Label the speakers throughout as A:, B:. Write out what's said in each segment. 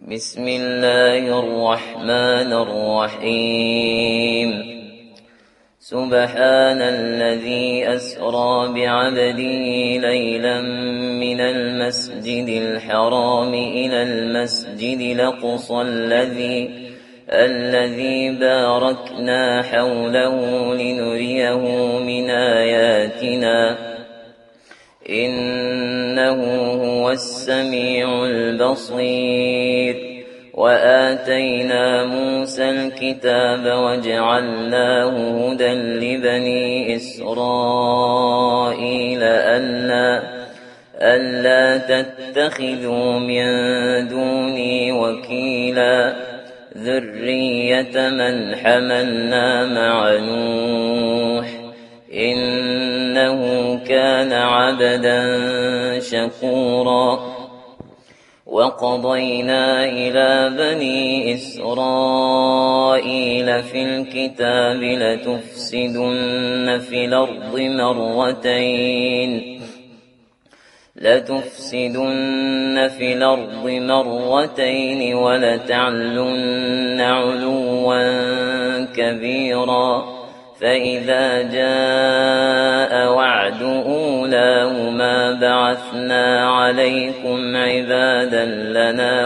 A: بسم الله الرحمن الرحيم. سبحان الذي أسرى بعبده ليلا من المسجد الحرام إلى المسجد الأقصى الذي باركنا حوله لنريه من آياتنا إنه هو السميع البصير. وآتينا موسى الكتاب وجعلناه هدى لبني إسرائيل ألا تتخذوا من دوني وكيلا ذرية من حملنا مع نوح إنه كان عبدا شكورا. وقضينا إلى بني إسرائيل في الكتاب لتفسدن في الأرض مرتين ولتعلن علوا كبيرا. فإذا جاء وعد أولاهما بعثنا عليكم عبادا لنا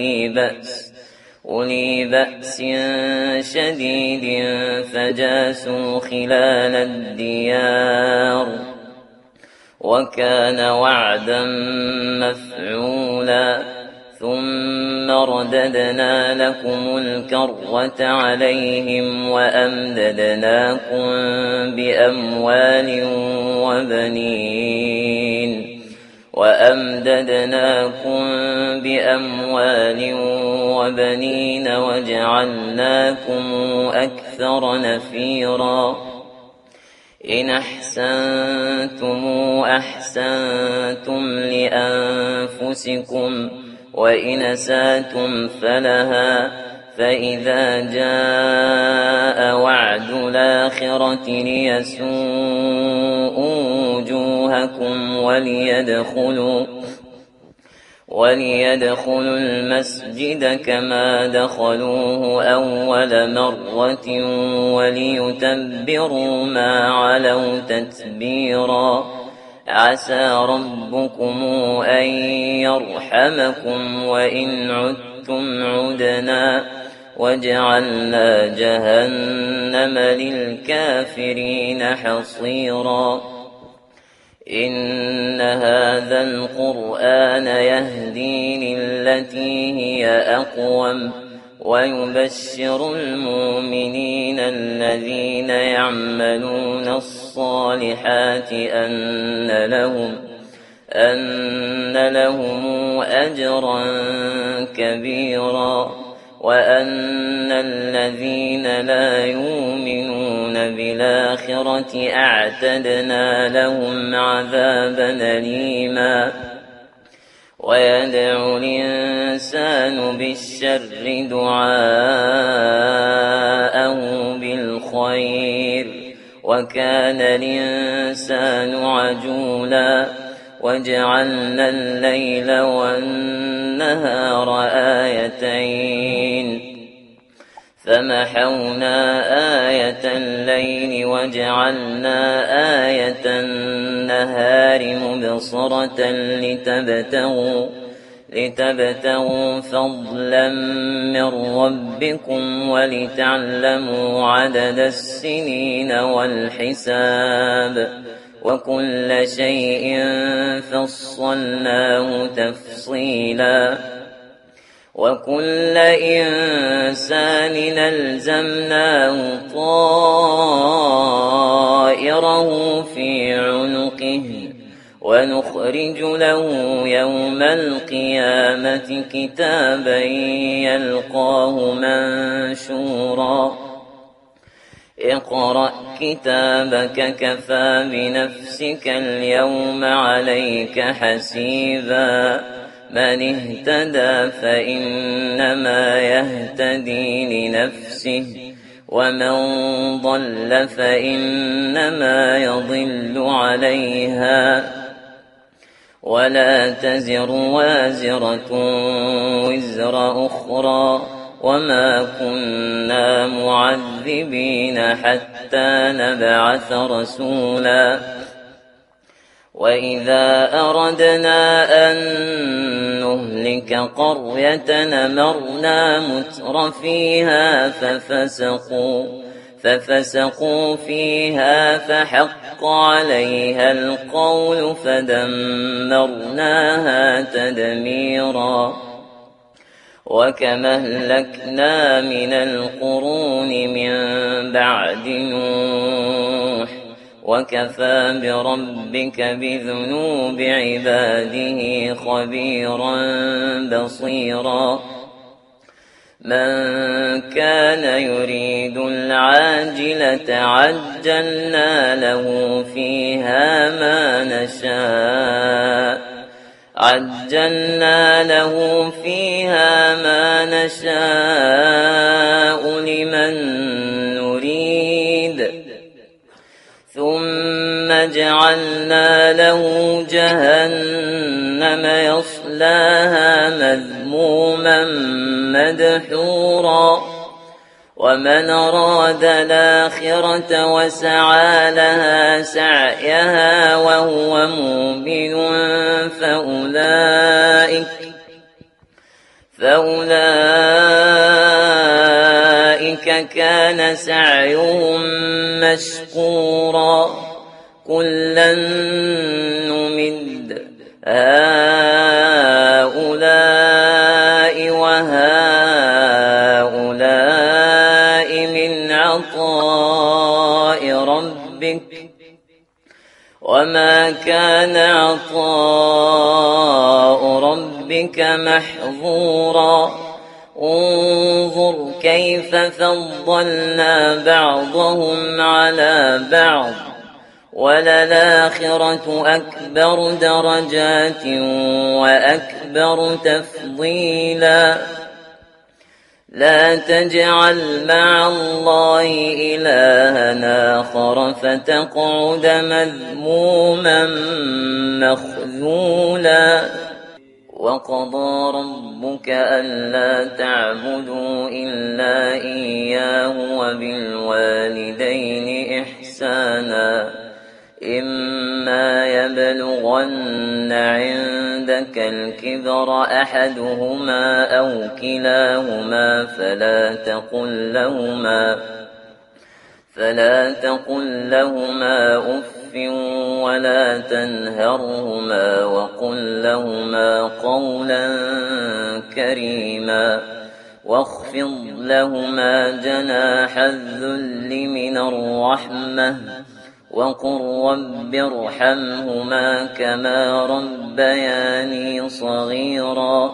A: أولي بأس شديد فجاسوا خلال الديار وكان وعدا مفعولا. ثم رددنا لكم الكرة عليهم وأمددناكم بأموال وبنين وجعلناكم أكثر نفيرا. إن أحسنتم أحسنتم لأنفسكم وإن أسأتم فلها. فإذا جاء وعد الآخرة ليسوءوا وجوهكم وليدخلوا المسجد كما دخلوه أول مرة وليتبروا ما علوا تتبيرا. عسى ربكم أن يرحمكم وإن عدتم عدنا وجعلنا جهنم للكافرين حصيرا. إن هذا القرآن يهدي للتي هي أقوم ويبشر المؤمنين الذين يعملون الصالحات أن لهم أجرا كبيرا وأن الذين لا يؤمنون بالآخرة أعتدنا لهم عذابا أليما. ويدعو الإنسان بالشر دعاءه بالخير وكان الإنسان عجولا. وجعلنا الليل والنهار آيتين فمحونا آية الليل وجعلنا آية النهار مبصرة لتبتغوا فضلا من ربكم ولتعلموا عدد السنين والحساب وكل شيء فصلناه تفصيلا. وكل إنسان ألزمناه طائره في عنقه ونخرج له يوم القيامة كتابا يلقاه منشورا. اقرأ كتابك كفى بنفسك اليوم عليك حسيبا. من اهتدى فإنما يهتدي لنفسه ومن ضل فإنما يضل عليها ولا تزر وازرة وزر أخرى وما كنا معذبين حتى نبعث رسولا وإذا أردنا أن نهلك قرية أمرنا متر فيها ففسقوا فيها فحق عليها القول فدمرناها تدميرا وكما أهلكنا من القرون من بعد نوح وكفى بربك بذنوب عباده خبيرا بصيرا من كان يريد العاجلة عجلنا له فيها ما نشاء لمن نريد ثم جعلنا له جهنم يصلاها مذموما مدحورا ومن أراد الآخرة وسعى لها سعيها وهو مؤمن فأولئك كان سعيهم مشكورا كلا نمد هؤلاء وهؤلاء من عطاء ربك وما كان عطاء ربك محظورا انظر كيف فضلنا بعضهم على بعض وللآخرة أكبر درجات وأكبر تفضيلا لا تجعل مع الله إلها آخر فتقعد مذموما مخذولا وقضى ربك ألا تعبدوا إلا إياه وبالوالدين إحسانا إما يبلغن عندك الكبر أحدهما أو كلاهما فلا تقل لهما أف ولا تنهرهما وقل لهما قولا كريما واخفض لهما جناح الذل من الرحمة وقل رب ارحمهما كما ربياني صغيرا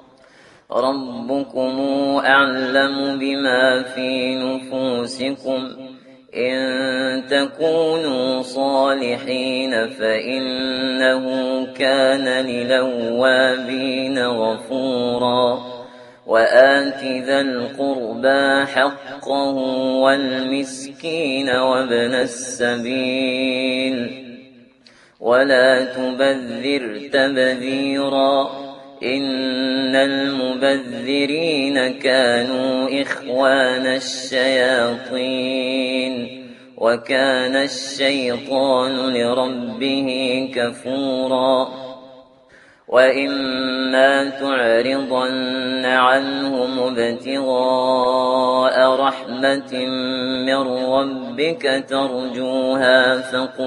A: ربكم أعلم بما في نفوسكم إن تكونوا صالحين فإنه كان للأوابين غفورا وآت ذا القربى حقه والمسكين وابن السبيل ولا تبذر تبذيرا إن المبذرين كانوا إخوان الشياطين وكان الشيطان لربه كفورا وإما تعرضن عنهم ابتغاء رحمة من ربك ترجوها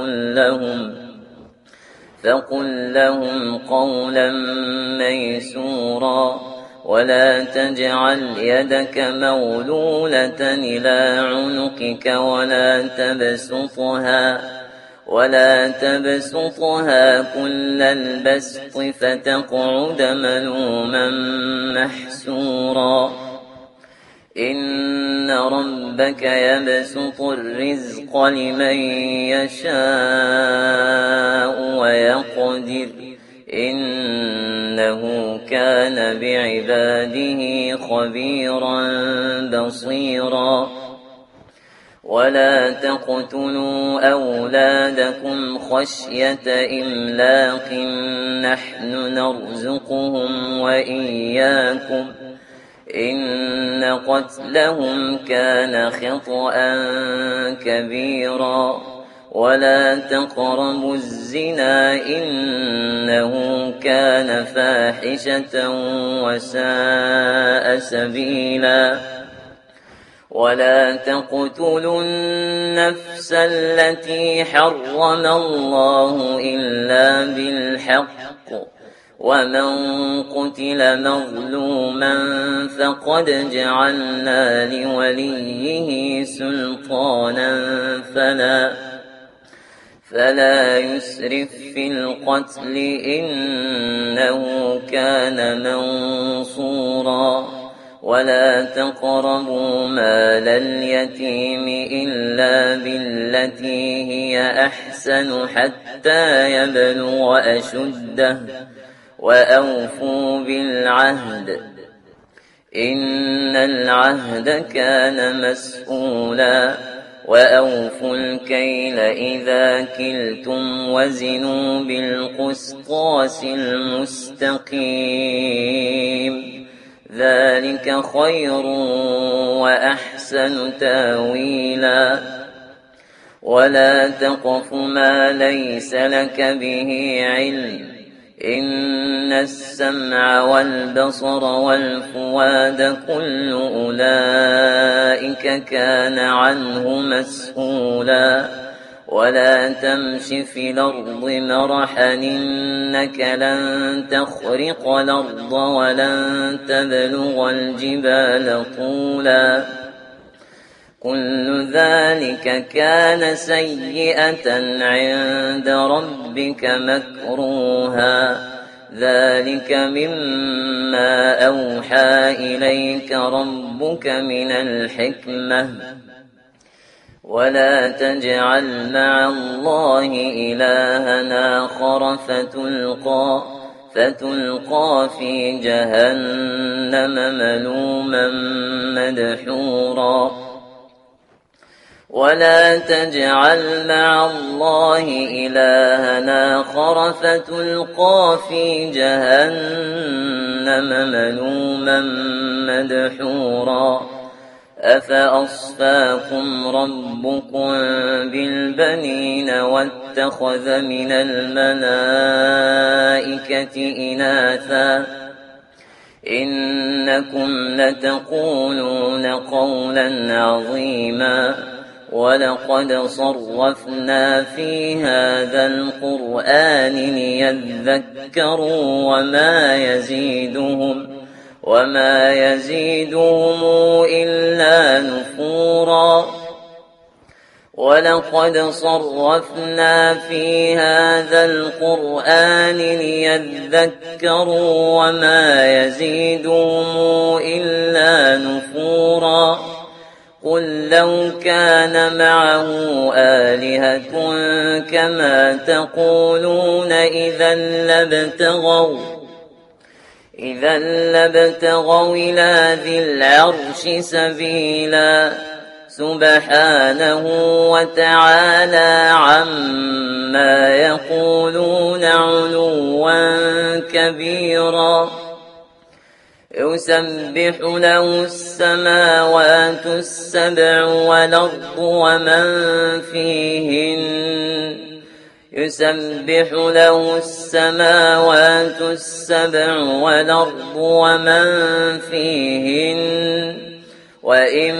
A: فقل لهم قولا ميسورا ولا تجعل يدك مغلولة إلى عنقك ولا تبسطها كل البسط فتقعد ملوما محسورا إن ربك يبسط الرزق لمن يشاء ويقدر إنه كان بعباده خبيرا بصيرا ولا تقتلوا أولادكم خشية إملاق نحن نرزقهم وإياكم إن قتلهم كان خطأ كبيرا ولا تقربوا الزنا إنه كان فاحشة وساء سبيلا ولا تقتلوا النفس التي حرم الله إلا بالحق ومن قتل مظلوما فقد جعلنا لوليه سلطانا فلا يسرف في القتل إنه كان منصورا ولا تقربوا مال اليتيم إلا بالتي هي أحسن حتى يبلغ أشده وأوفوا بالعهد إن العهد كان مسؤولا وأوفوا الكيل إذا كلتم وزنوا بالقسطاس المستقيم ذلك خير وأحسن تاويلا ولا تقف ما ليس لك به علم إن السمع والبصر والفؤاد كل أولئك كان عنه مسؤولا ولا تمش في الأرض مرحا إنك لن تخرق الأرض ولن تبلغ الجبال طولا كل ذلك كان سيئة عند ربك مكروها ذلك مما أوحى إليك ربك من الحكمة ولا تجعل مع الله إلها آخر فتلقى في جهنم ملوما مدحورا ولا تجعل مع الله إلها آخر فتلقى في جهنم ملوما مدحورا أفأصفاكم ربكم بالبنين واتخذ من الملائكة إناثا إنكم لتقولون قولا عظيما ولقد صرفنا في هذا القرآن ليذكروا وما يزيدهم إلا نفورا ولقد صرفنا في هذا القرآن ليذكروا وما يزيدهم إلا نفورا قل لو كان معه آلهة كما تقولون إذا لابتغوا إلى ذي العرش سبيلا سبحانه وتعالى عما يقولون علوا كبيرا يسبح له السماوات السبع والأرض ومن فيهن يسبح له السماوات السبع والأرض ومن فيهن وإن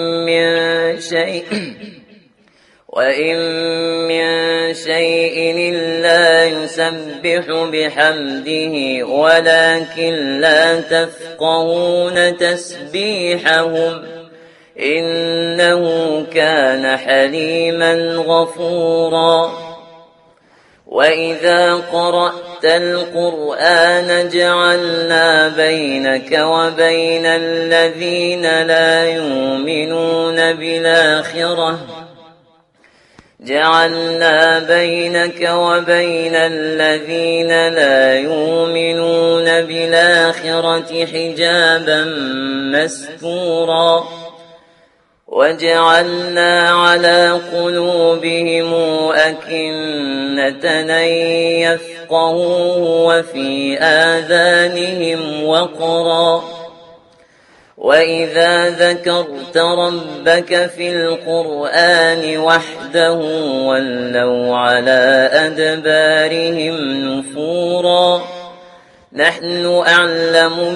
A: من شيء إلا يسبح بحمده ولكن لا تفقهون تسبيحهم إنه كان حليما غفورا وإذا قرأت القرآن جعلنا بينك وبين الذين لا يؤمنون بالآخرة حجابا مستورا وجعلنا على قلوبهم أكنة أن يفقهوه وفي آذانهم وقرا وإذا ذكرت ربك في القرآن وحده ولوا على أدبارهم نفورا نحن أعلم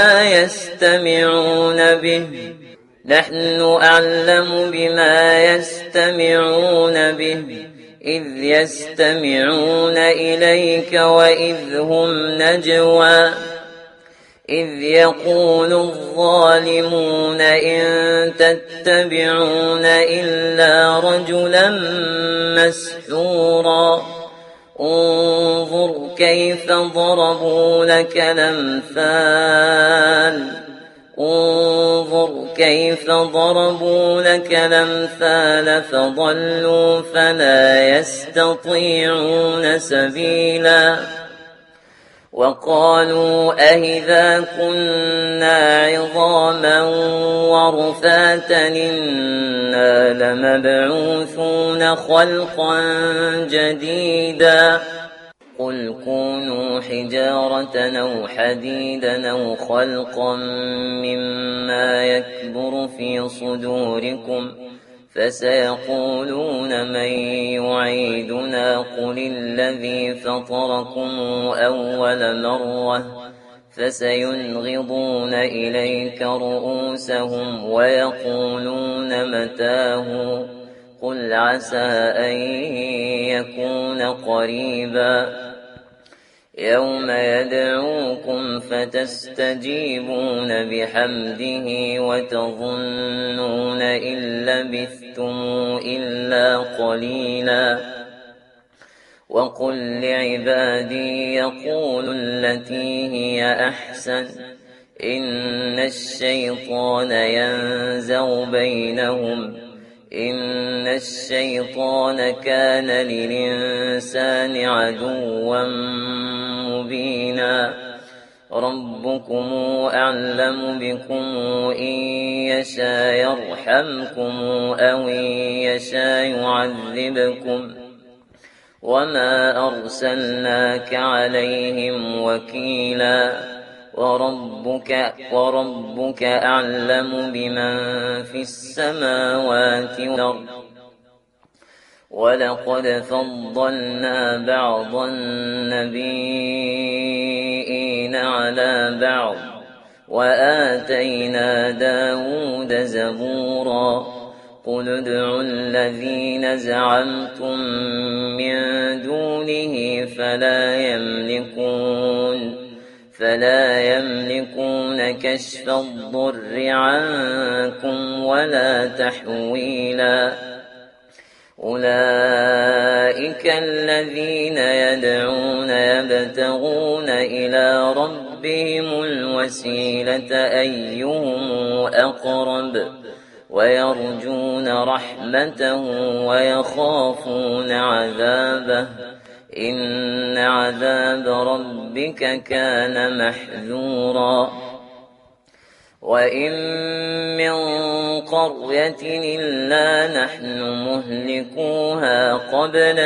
A: بما يستمعون به إذ يستمعون إليك وإذ هم نجوى إذ يقول الظالمون إن تتبعون إلا رجلا مسحورا انظر كيف ضربوا لك الأمثال فضلوا فلا يستطيعون سبيلا وقالوا أإذا كنا عظاما ورفاتا إنا لمبعوثون خلقا جديدا قل كونوا حجارة أو حديدا أو خلقا مما يكبر في صدوركم فسيقولون من يعيدنا قل الذي فطركم أول مرة فسينغضون إليك رؤوسهم ويقولون متاه قل عسى أن يكون قريبا يوم يدعوكم فتستجيبون بحمده وتظنون إن لبثتم إلا قليلا وقل لعبادي يقولوا التي هي أحسن إن الشيطان ينزغ بينهم إن الشيطان كان للإنسان عدوا مبينا ربكم أعلم بكم إن يشاء يرحمكم أو إن يشاء يعذبكم وما أرسلناك عليهم وكيلا وربك أعلم بمن في السماوات والأرض ولقد فضلنا بعض النبيين على بعض وآتينا داود زبورا قل ادعوا الذين زعمتم من دونه فلا يملكون كشف الضر عنكم ولا تحويلا أولئك الذين يدعون يبتغون إلى ربهم الوسيلة أيهم أقرب ويرجون رحمته ويخافون عذابه إن عذاب ربك كان محذورا وإن من قرية إلا نحن مهلكوها قبل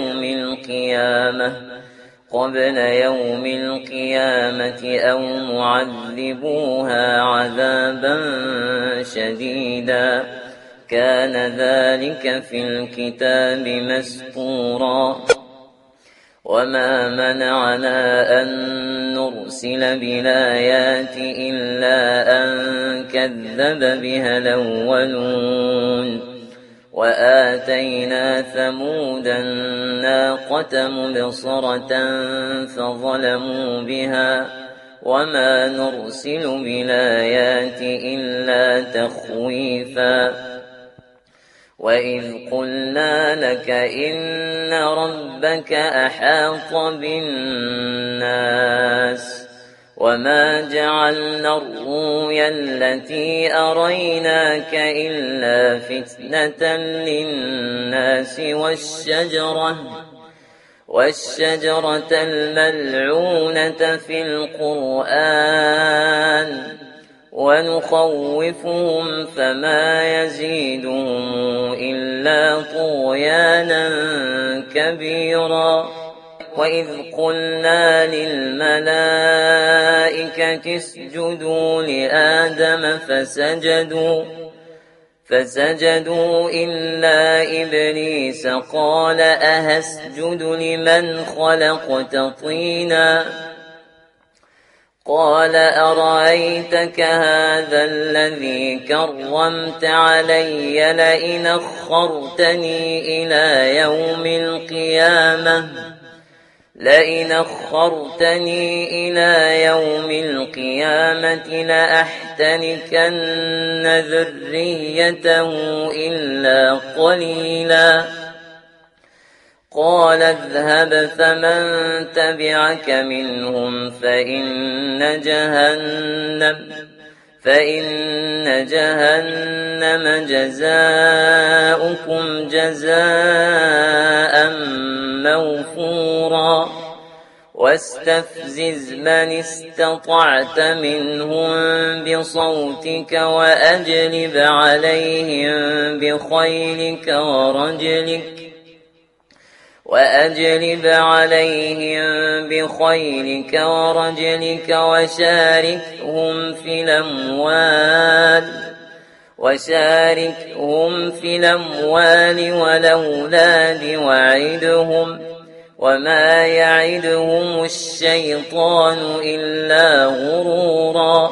A: يوم القيامة أو معذبوها عذابا شديدا كان ذلك في الكتاب مسطورا وما منعنا أن نرسل بالآيات إلا أن كذب بها الأولون وآتينا ثمود الناقة مبصرة فظلموا بها وما نرسل بالآيات إلا تخويفا وإذ قلنا لك إن ربك أحاط بالناس وما جعلنا الرؤيا التي أريناك إلا فتنة للناس والشجرة الملعونة في القرآن ونخوفهم فما يزيدهم إلا طغيانا كبيرا وإذ قلنا للملائكة اسجدوا لآدم فسجدوا إلا إبليس قال أهسجد لمن خلقت طينا قال أرأيتك هذا الذي كرمت علي لئن أخرتني إلى يوم القيامة لأحتنكن ذريته إلا قليلا قال اذهب فمن تبعك منهم فإن جهنم جزاؤكم جزاء موفورا واستفزز من استطعت منهم بصوتك وأجلب عليهم بخيلك ورجلك وشاركهم في الأموال والأولاد وعدهم وما يعدهم الشيطان إلا غرورا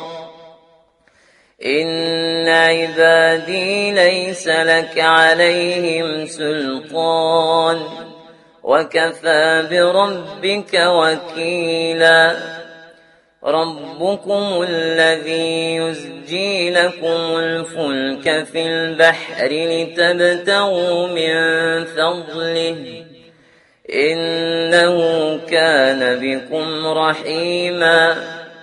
A: إن عبادي ليس لك عليهم سلطان وكفى بربك وكيلا ربكم الذي يزجي لكم الفلك في البحر لتبتغوا من فضله إنه كان بكم رحيما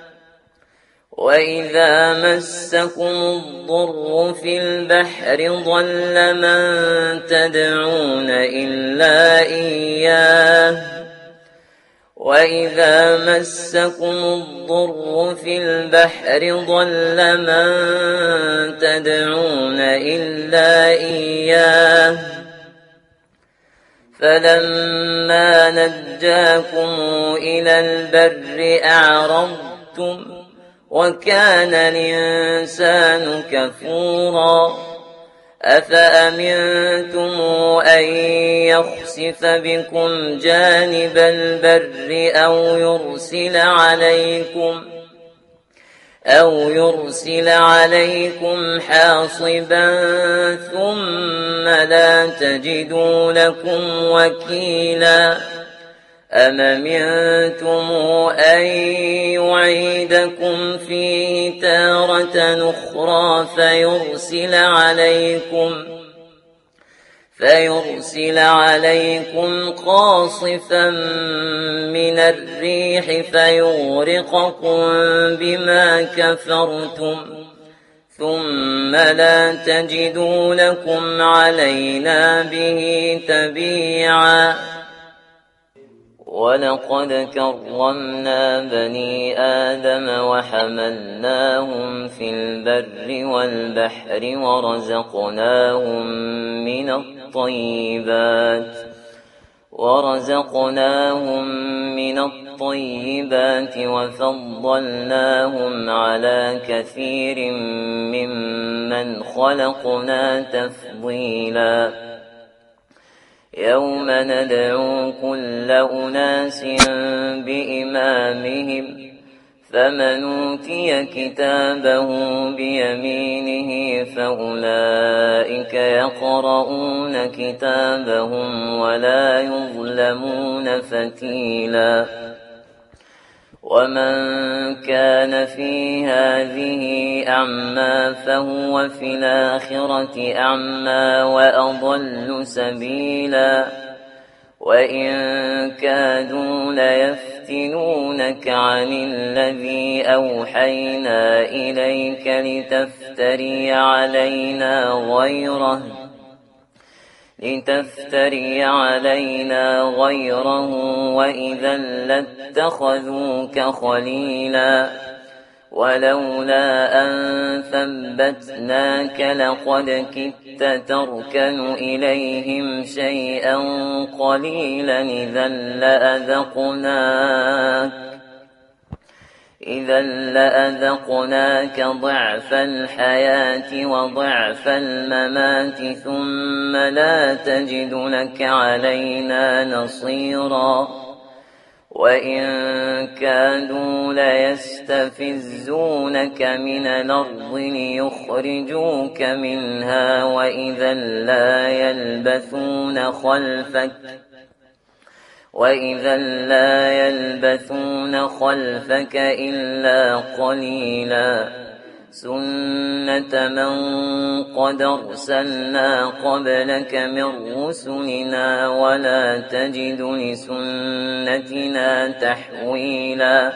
A: وإذا مسكم الضر في البحر ضل من تدعون إلا إياه فلما نجاكم إلى البر أعرضتم وكان الإنسان كفورا أفأمنتم أن يخسف بكم جانب البر أو يرسل عليكم حاصبا ثم لا تجدوا لكم وكيلا أم أمنتم أن يعيدكم فيه تارة أخرى فيرسل عليكم قاصفا من الريح فيغرقكم بما كفرتم ثم لا تجدوا لكم علينا به تبيعا ولقد كرمنا بني آدم وحملناهم في البر والبحر ورزقناهم من الطيبات وفضلناهم على كثير ممن خلقنا تفضيلا يوم ندعو كل أناس بإمامهم فمن أوتي كتابه بيمينه فأولئك يقرؤون كتابهم ولا يظلمون فتيلا ومن كان في هذه أعمى فهو في الآخرة أعمى وأضل سبيلا وإن كادوا ليفتنونك عن الذي أوحينا إليك لتفتري علينا غيره وإذا لاتخذوك خليلا ولولا أن ثبتناك لقد كدت تركن إليهم شيئا قليلا إذا لأذقناك ضعف الحياة وضعف الممات ثم لا تجد لك علينا نصيرا وإن كادوا ليستفزونك من الأرض ليخرجوك منها وإذا لا يلبثون خلفك إلا قليلا سنة من قد أرسلنا قبلك من رسلنا ولا تجد لسنتنا تحويلا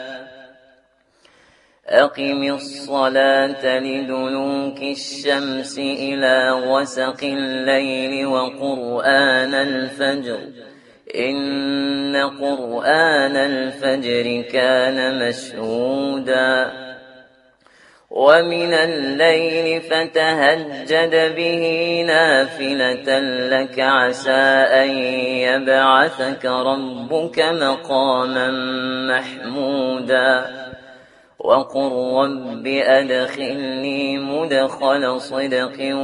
A: أقم الصلاة لدلوك الشمس إلى غسق الليل وقرآن الفجر إن قرآن الفجر كان مشهودا ومن الليل فتهجد به نافلة لك عسى أن يبعثك ربك مقاما محمودا وقل رب أدخلني مدخل صدق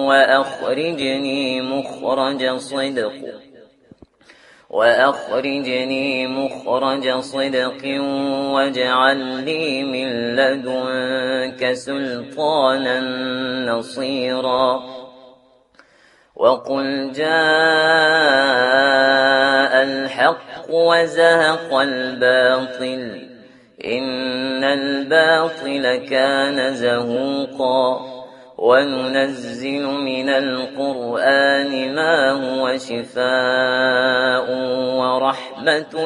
A: وأخرجني مخرج صدق واجعل لي من لدنك سلطانا نصيرا وقل جاء الحق وزهق الباطل إن الباطل كان زهوقا وننزل من القرآن ما هو شفاء ورحمة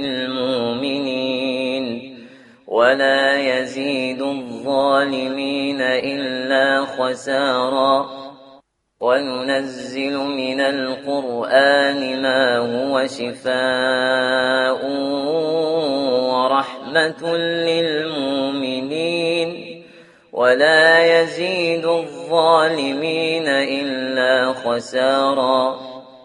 A: للمؤمنين ولا يزيد الظالمين إلا خسارا وننزل من القرآن ما هو شفاء ورحمة للمؤمنين ولا يزيد الظالمين إلا خسارا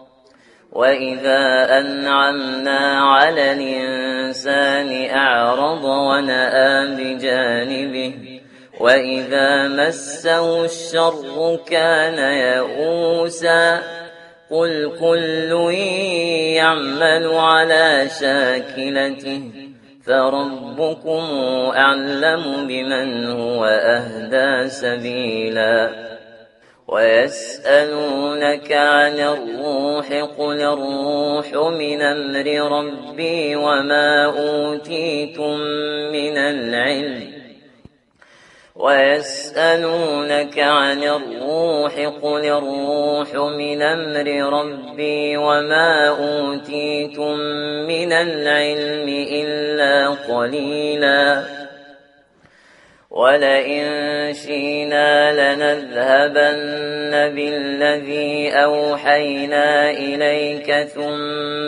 A: وإذا أنعمنا على الإنسان أعرض ونأى بجانبه وإذا مسه الشر كان يئوسا قل كل يعمل على شاكلته فربكم أعلم بمن هو أهدى سبيلا ويسألونك عن الروح قل الروح من أمر ربي وما أوتيتم من العلم ويسألونك عن الروح قل الروح من أمر ربي وما أوتيتم من العلم إلا قليلا ولئن شئنا لنذهبن بالذي أوحينا إليك ثم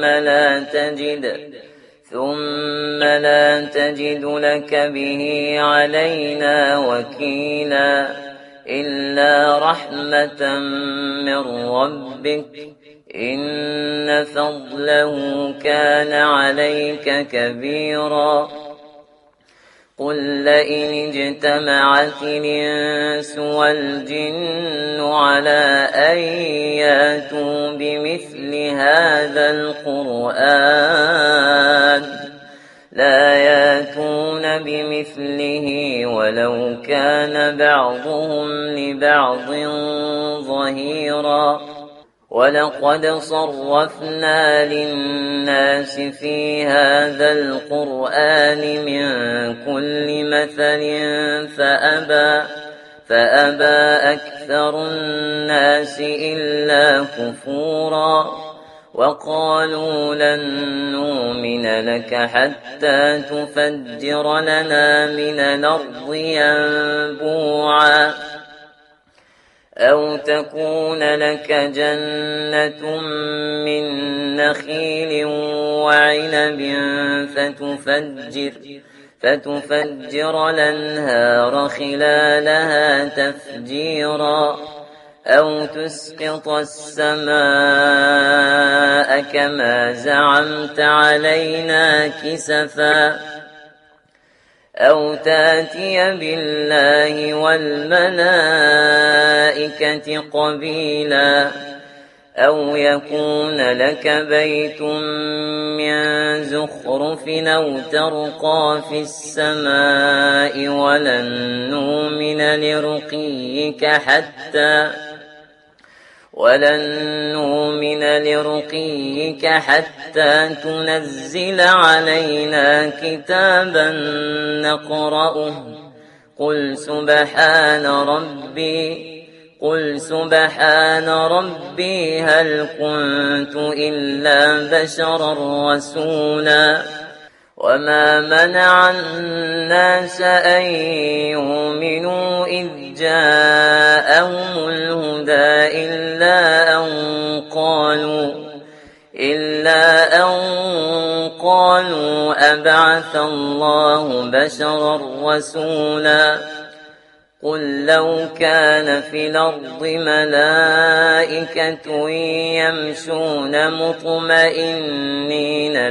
A: لا تجد لك به علينا وكيلا إلا رحمة من ربك إن فضله كان عليك كبيرا قل لئن اجتمعت الإنس والجن على أن ياتوا بمثل هذا القرآن لا ياتون بمثله ولو كان بعضهم لبعض ظهيرا ولقد صرفنا للناس في هذا القرآن من كل مثل فأبى أكثر الناس إلا كفورا وقالوا لن نؤمن لك حتى تفجر لنا من الأرض ينبوعا أو تكون لك جنة من نخيل وعنب فتفجر الأنهار خلالها تفجيرا أو تسقط السماء كما زعمت علينا كسفا أو تاتي بالله والملائكة قبيلا أو يكون لك بيت من زخرف أو ترقى في السماء ولن نؤمن لرقيك حتى تنزل علينا كتابا نقرأه قل سبحان ربي هل كنت إلا بشرا رسولا وما منع الناس أن يؤمنوا إذ جاءهم الهدى إلا أن قالوا أبعث الله بشرا رسولا قل لو كان في الأرض ملائكة يمشون مطمئنين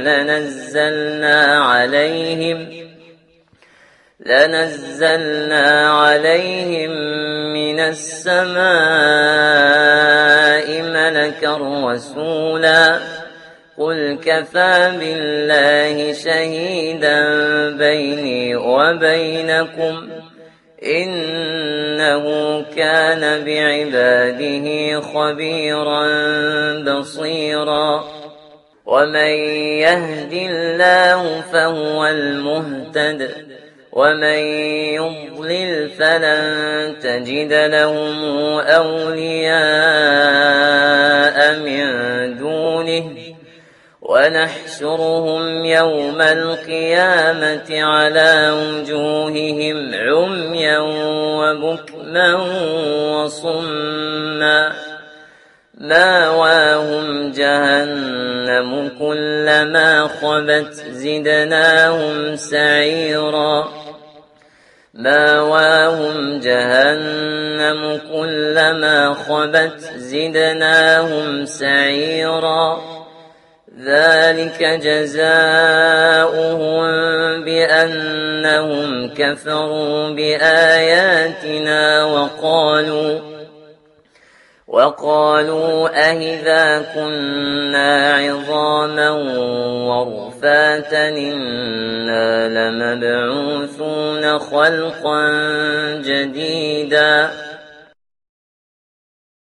A: لنزلنا عليهم من السماء ملكا رسولا قل كفى بالله شهيدا بيني وبينكم إنه كان بعباده خبيرا بصيرا ومن يهد الله فهو المهتد ومن يضلل فلن تجد لهم أولياء من دونه ونحشرهم يوم القيامة على وجوههم عميا وبكما وصما ماواهم جهنم كلما خبت زدناهم سعيرا ذلك جزاؤهم بأنهم كفروا بآياتنا وقالوا أإذا كنا عظاما ورفاتا إنا لمبعوثون خلقا جديدا